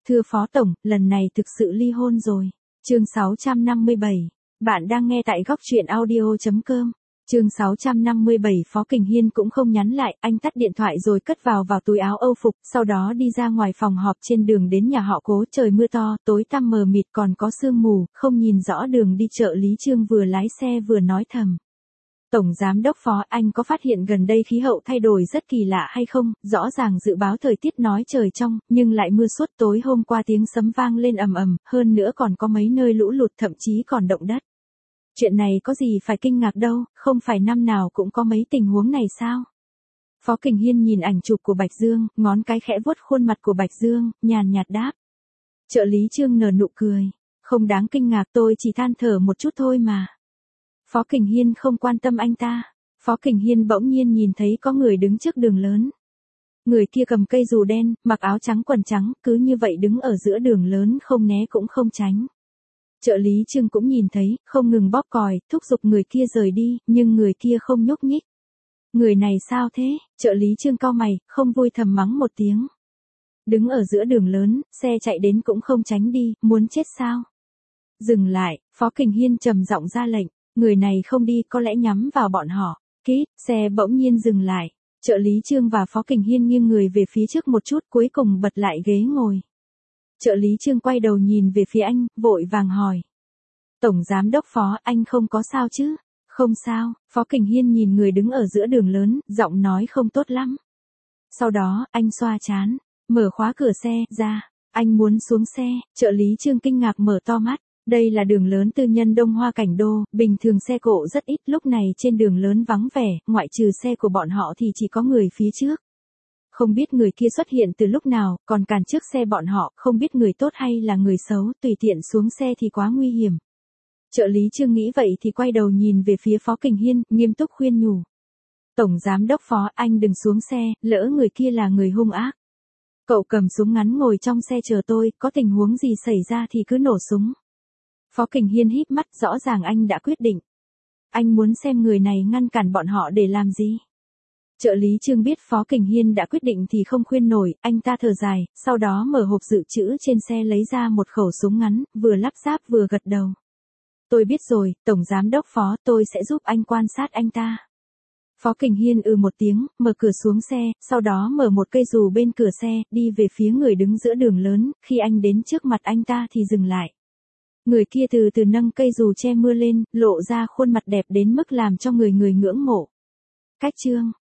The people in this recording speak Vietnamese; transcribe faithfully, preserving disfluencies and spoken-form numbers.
Thưa Phó Tổng, lần này thực sự ly hôn rồi. Chương sáu trăm năm mươi bảy. Bạn đang nghe tại góc truyện audio chấm com. Chương sáu trăm năm mươi bảy. Phó Kình Hiên cũng không nhắn lại, anh tắt điện thoại rồi cất vào vào túi áo âu phục, sau đó đi ra ngoài phòng họp. Trên đường đến nhà họ Cố, trời mưa to, tối tăm mờ mịt còn có sương mù, không nhìn rõ đường đi. Trợ lý Trương vừa lái xe vừa nói thầm. Tổng Giám đốc Phó, anh có phát hiện gần đây khí hậu thay đổi rất kỳ lạ hay không? Rõ ràng dự báo thời tiết nói trời trong, nhưng lại mưa suốt. Tối hôm qua tiếng sấm vang lên ầm ầm, hơn nữa còn có mấy nơi lũ lụt, thậm chí còn động đất. Chuyện này có gì phải kinh ngạc đâu, không phải năm nào cũng có mấy tình huống này sao? Phó Kình Hiên nhìn ảnh chụp của Bạch Dương, ngón cái khẽ vuốt khuôn mặt của Bạch Dương, nhàn nhạt đáp. Trợ lý Trương nở nụ cười. Không đáng kinh ngạc, tôi chỉ than thở một chút thôi mà. Phó Kình Hiên không quan tâm anh ta. Phó Kình Hiên bỗng nhiên nhìn thấy có người đứng trước đường lớn. Người kia cầm cây dù đen, mặc áo trắng quần trắng, cứ như vậy đứng ở giữa đường lớn, không né cũng không tránh. Trợ lý Trương cũng nhìn thấy, không ngừng bóp còi, thúc giục người kia rời đi, nhưng người kia không nhúc nhích. Người này sao thế? Trợ lý Trương cau mày, không vui thầm mắng một tiếng. Đứng ở giữa đường lớn, xe chạy đến cũng không tránh đi, muốn chết sao? Dừng lại, Phó Kình Hiên trầm giọng ra lệnh. Người này không đi, có lẽ nhắm vào bọn họ. Kít, xe bỗng nhiên dừng lại. Trợ lý Trương và Phó Kình Hiên nghiêng người về phía trước một chút, cuối cùng bật lại ghế ngồi. Trợ lý Trương quay đầu nhìn về phía anh, vội vàng hỏi. Tổng Giám đốc Phó, anh không có sao chứ? Không sao. Phó Kình Hiên nhìn người đứng ở giữa đường lớn, giọng nói không tốt lắm. Sau đó, anh xoa trán, mở khóa cửa xe ra. Anh muốn xuống xe. Trợ lý Trương kinh ngạc mở to mắt. Đây là đường lớn tư nhân Đông Hoa Cảnh Đô, bình thường xe cộ rất ít, lúc này trên đường lớn vắng vẻ, ngoại trừ xe của bọn họ thì chỉ có người phía trước. Không biết người kia xuất hiện từ lúc nào, còn cản trước xe bọn họ, không biết người tốt hay là người xấu, tùy tiện xuống xe thì quá nguy hiểm. Trợ lý Trương nghĩ vậy thì quay đầu nhìn về phía Phó Kình Hiên, nghiêm túc khuyên nhủ. Tổng Giám đốc Phó, anh đừng xuống xe, lỡ người kia là người hung ác. Cậu cầm súng ngắn ngồi trong xe chờ tôi, có tình huống gì xảy ra thì cứ nổ súng. Phó Kình Hiên híp mắt, rõ ràng anh đã quyết định. Anh muốn xem người này ngăn cản bọn họ để làm gì. Trợ lý Trương biết Phó Kình Hiên đã quyết định thì không khuyên nổi, anh ta thở dài, sau đó mở hộp dự trữ trên xe lấy ra một khẩu súng ngắn, vừa lắp ráp vừa gật đầu. Tôi biết rồi, Tổng Giám đốc Phó, tôi sẽ giúp anh quan sát anh ta. Phó Kình Hiên ừ một tiếng, mở cửa xuống xe, sau đó mở một cây dù bên cửa xe, đi về phía người đứng giữa đường lớn, khi anh đến trước mặt anh ta thì dừng lại. Người kia từ từ nâng cây dù che mưa lên, lộ ra khuôn mặt đẹp đến mức làm cho người người ngưỡng mộ. Cách chương